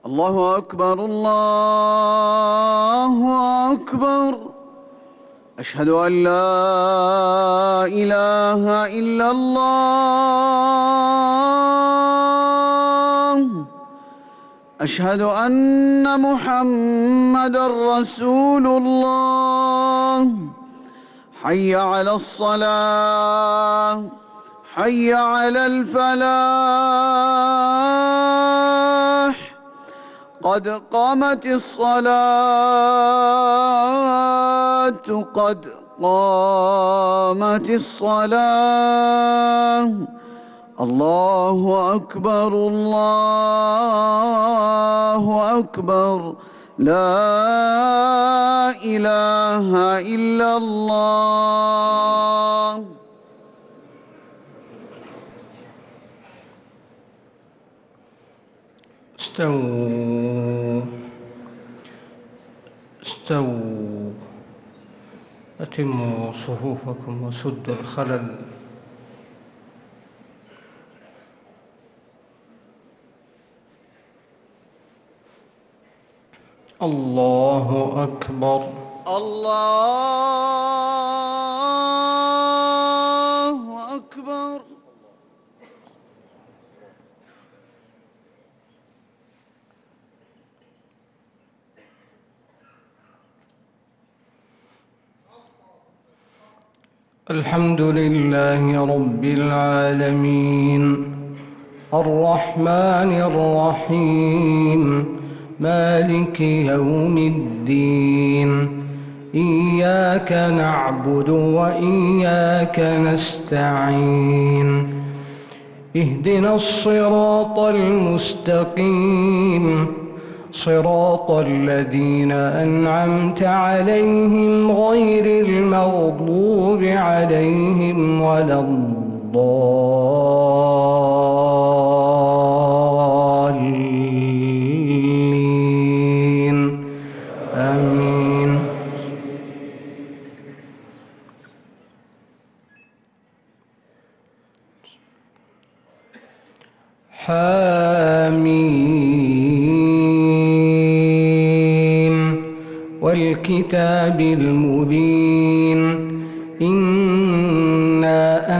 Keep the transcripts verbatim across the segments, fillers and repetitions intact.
الله أكبر الله أكبر. أشهد أن لا إله إلا الله. أشهد أن محمدًا رسول الله. حي على الصلاة، حي على الفلاح، قد قامت الصلاة، قد قامت الصلاة. الله أكبر الله أكبر. لا إله إلا الله. استووا استووا أتموا صفوفكم وسدوا الخلل. الله أكبر الله أكبر. الحمد لله رب العالمين الرحمن الرحيم مالك يوم الدين. إياك نعبد وإياك نستعين. اهدنا الصراط المستقيم صراط الذين أنعمت عليهم غير المغضوب عليهم ولا الضالين. آمين. حاميم والكتاب المبين. إنا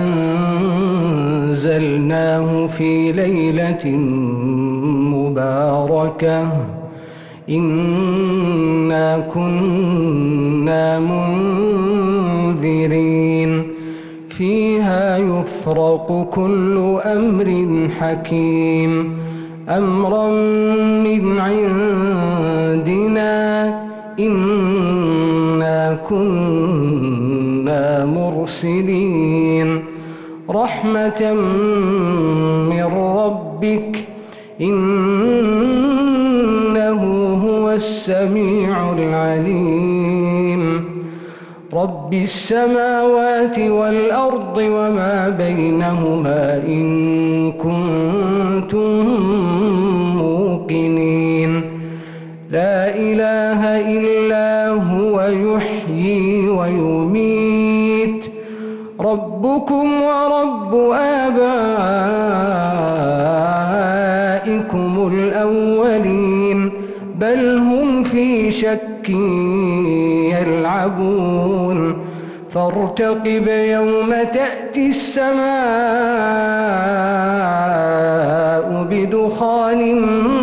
أنزلناه في ليلة مباركة إنا كنا منذرين. فيها يفرق كل أمر حكيم أمرا من عندنا إنا كنا مرسلين. رحمة من ربك إنه هو السميع العليم. رب السماوات والأرض وما بينهما إن كنتم موقنين. لا إله إلا هو يحيي ويميت. ربكم ورب آبائكم الأولين بل هم في شك يلعبون. فارتقب يوم تأتي السماء بدخان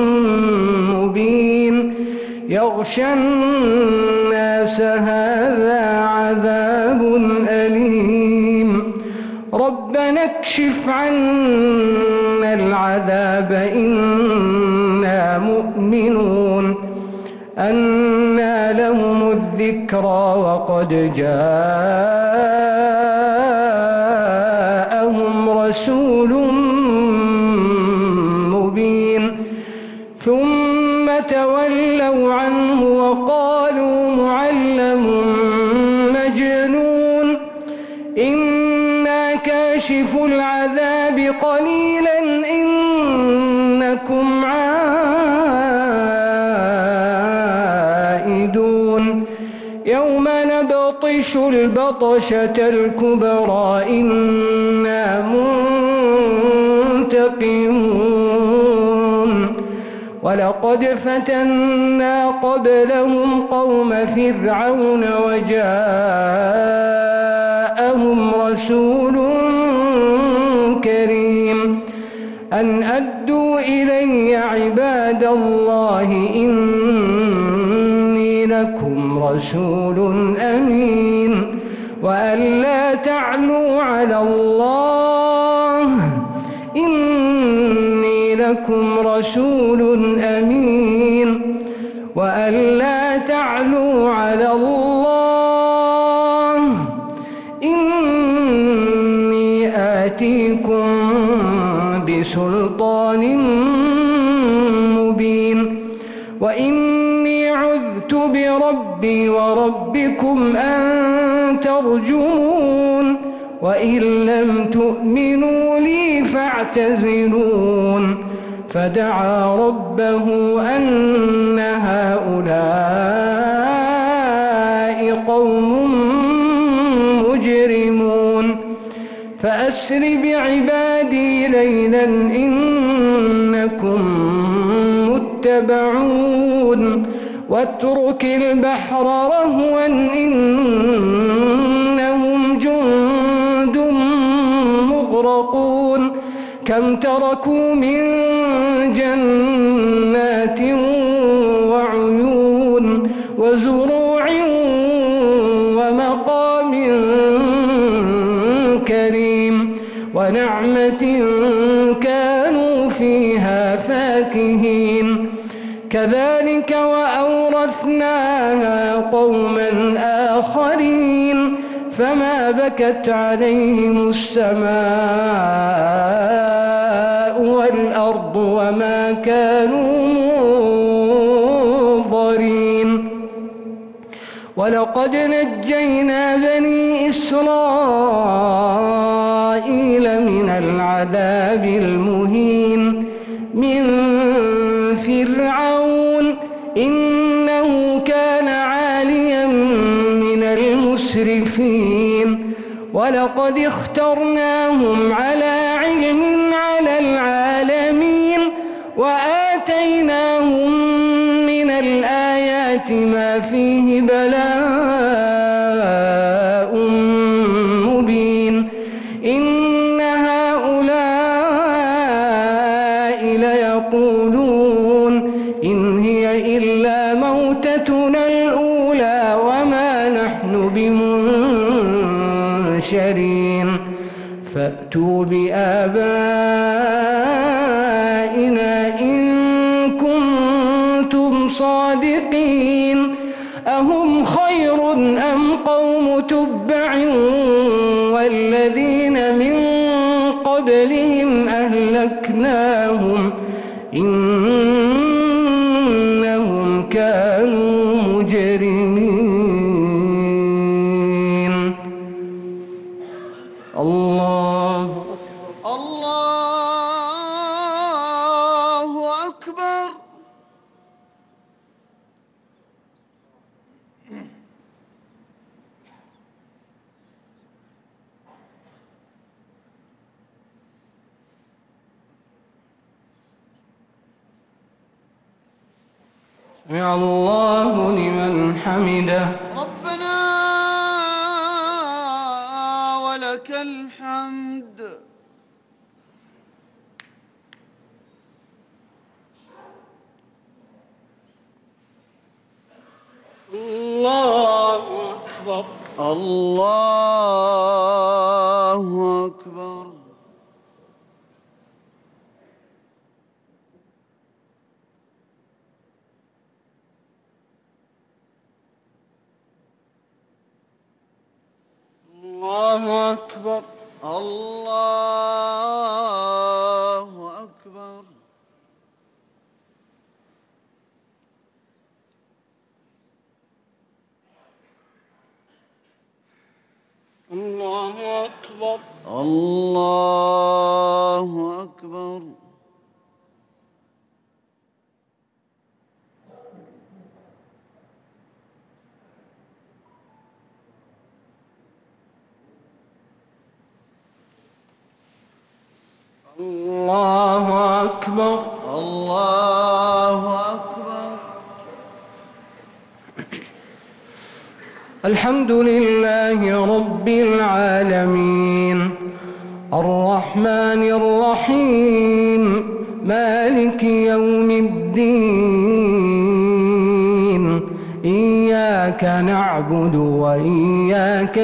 مبين يغشى الناس هذا عذاب أليم. ربنا اكشف عنا العذاب إنا مؤمنون. أنى لهم الذكرى وقد جاءهم رسول مبين. ثم تولوا عنه وقالوا معلم مجنون. إنا كاشف العذاب قليلا إنكم عائدون. يوم نبطش البطشة الكبرى إنا منتقمون. ولقد فتنا قبلهم قوم فرعون وجاءهم رسول كريم أن أدوا إلي عباد الله إني لكم رسول أمين وأن لا تعلوا على الله إني لكم رسول أمين وأن لا تعلوا على الله إني آتيكم بسلطان مبين وإني عذت بربي وربكم أن ترجمون وإن لم تؤمنوا لي فاعتزلون فدعا ربه أن هؤلاء قوم مجرمون فأسر بعبادي ليلا إنكم متبعون واترك البحر رهوا إنهم جند مغرقون كم تركوا من جنات وعيون وزروع ومقام كريم ونعمة كانوا فيها فاكهين كذلك وأورثناها قوما آخرين فما بكت عليهم السماء والأرض وما كانوا منظرين ولقد نجينا بني إسرائيل من العذاب المهين من فرعون إنه كان عاليا من المسرفين ولقد اخترناهم على علم على العالمين وآتيناهم من الآيات ما فيه بلاء مبين إن هؤلاء ليقولون إن هي إلا موتتنا الأولى وما نحن بمنشرين فأتوا بآبائنا إن كنتم صادقين أهم خير أم قوم تبع والذين من قبلهم أهلكناهم إنهم كانوا مجرمين الله الله أكبر. سمع الله لمن حمده ربنا ولك الحمد. الله أكبر الله أكبر. الله أكبر الله أكبر. الله أكبر الله أكبر. الله أكبر الله الحمد لله رب العالمين الرحمن الرحيم مالك يوم الدين إياك نعبد وإياك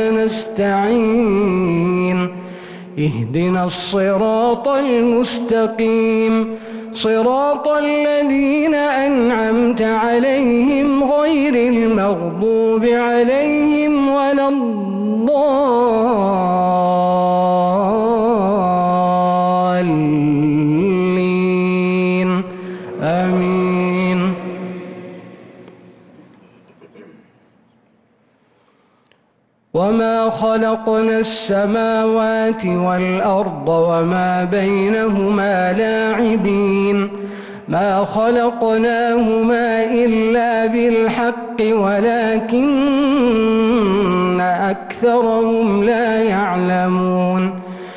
نستعين اهدنا الصراط المستقيم صراط الذين أنعمت عليهم غير المغضوب عليهم ولا الضالين آمين. وما خلقنا السماوات والأرض وما بينهما لاعبين ما خلقناهما إلا بالحق ولكن أكثرهم لا يعلمون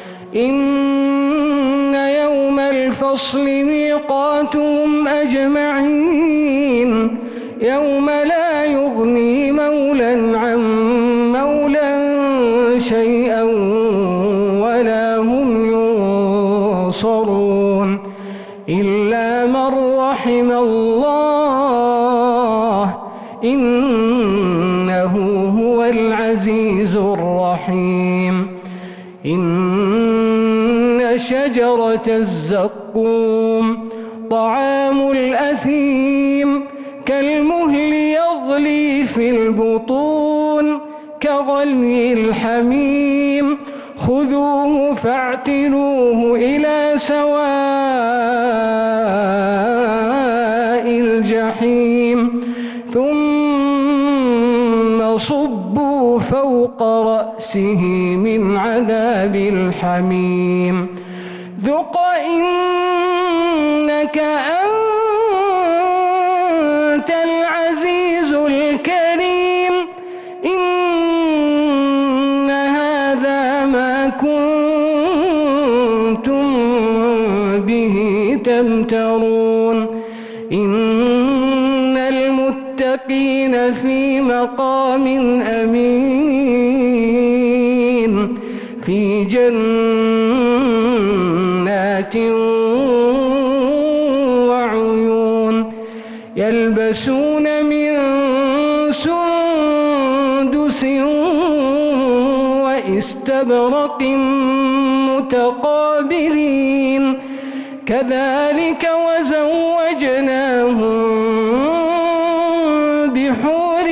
إن يوم الفصل ميقاتهم أجمعين يوم لا يغني مولى عن مولى شيئا ولا هم ينصرون إلا من رحم الله إنه هو العزيز الرحيم إن شجرة الزقوم طعام الأثيم كالمهل يغلي في البطون كغلي الحميم خذوه فاعتلوه إلى سواء الجحيم ثم صبوا فوق رأسه من عذاب الحميم ذق إنك أنت العزيز الكريم إن هذا ما كنتم به تمترون إن المتقين في مقام أمين في جنات وعيون يلبسون من سندس واستبرق متقابلين كذلك وزوجناهم بحور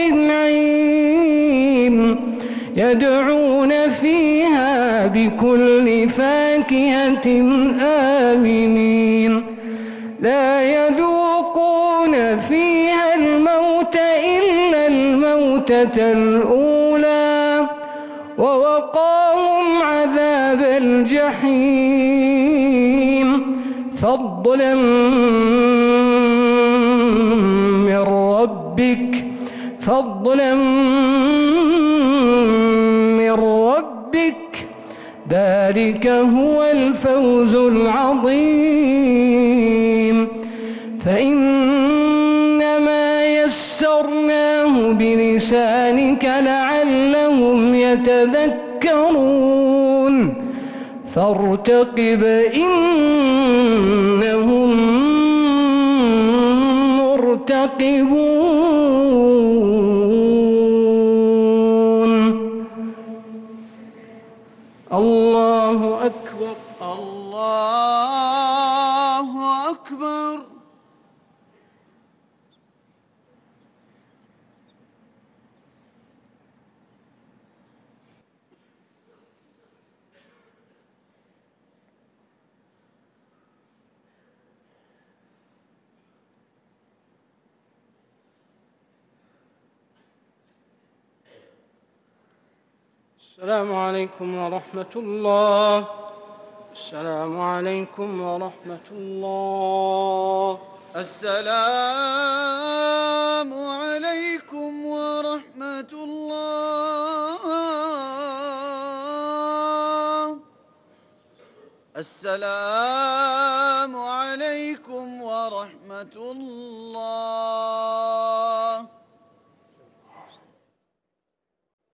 عين يدعون فيها بكل فاكهة آمنين لا يذوقون فيها الموت إلا الموتة الأولى ووقاهم عذاب الجحيم فضلا من ربك فضلا من ربك ذلك هو الفوز العظيم فإنما يسرناه بلسانك لعلهم يتذكرون فارتقب إنهم مرتقبون. الله أكبر الله أكبر. السلام عليكم ورحمة الله. السلام عليكم ورحمة الله. السلام عليكم ورحمة الله. السلام عليكم ورحمة الله.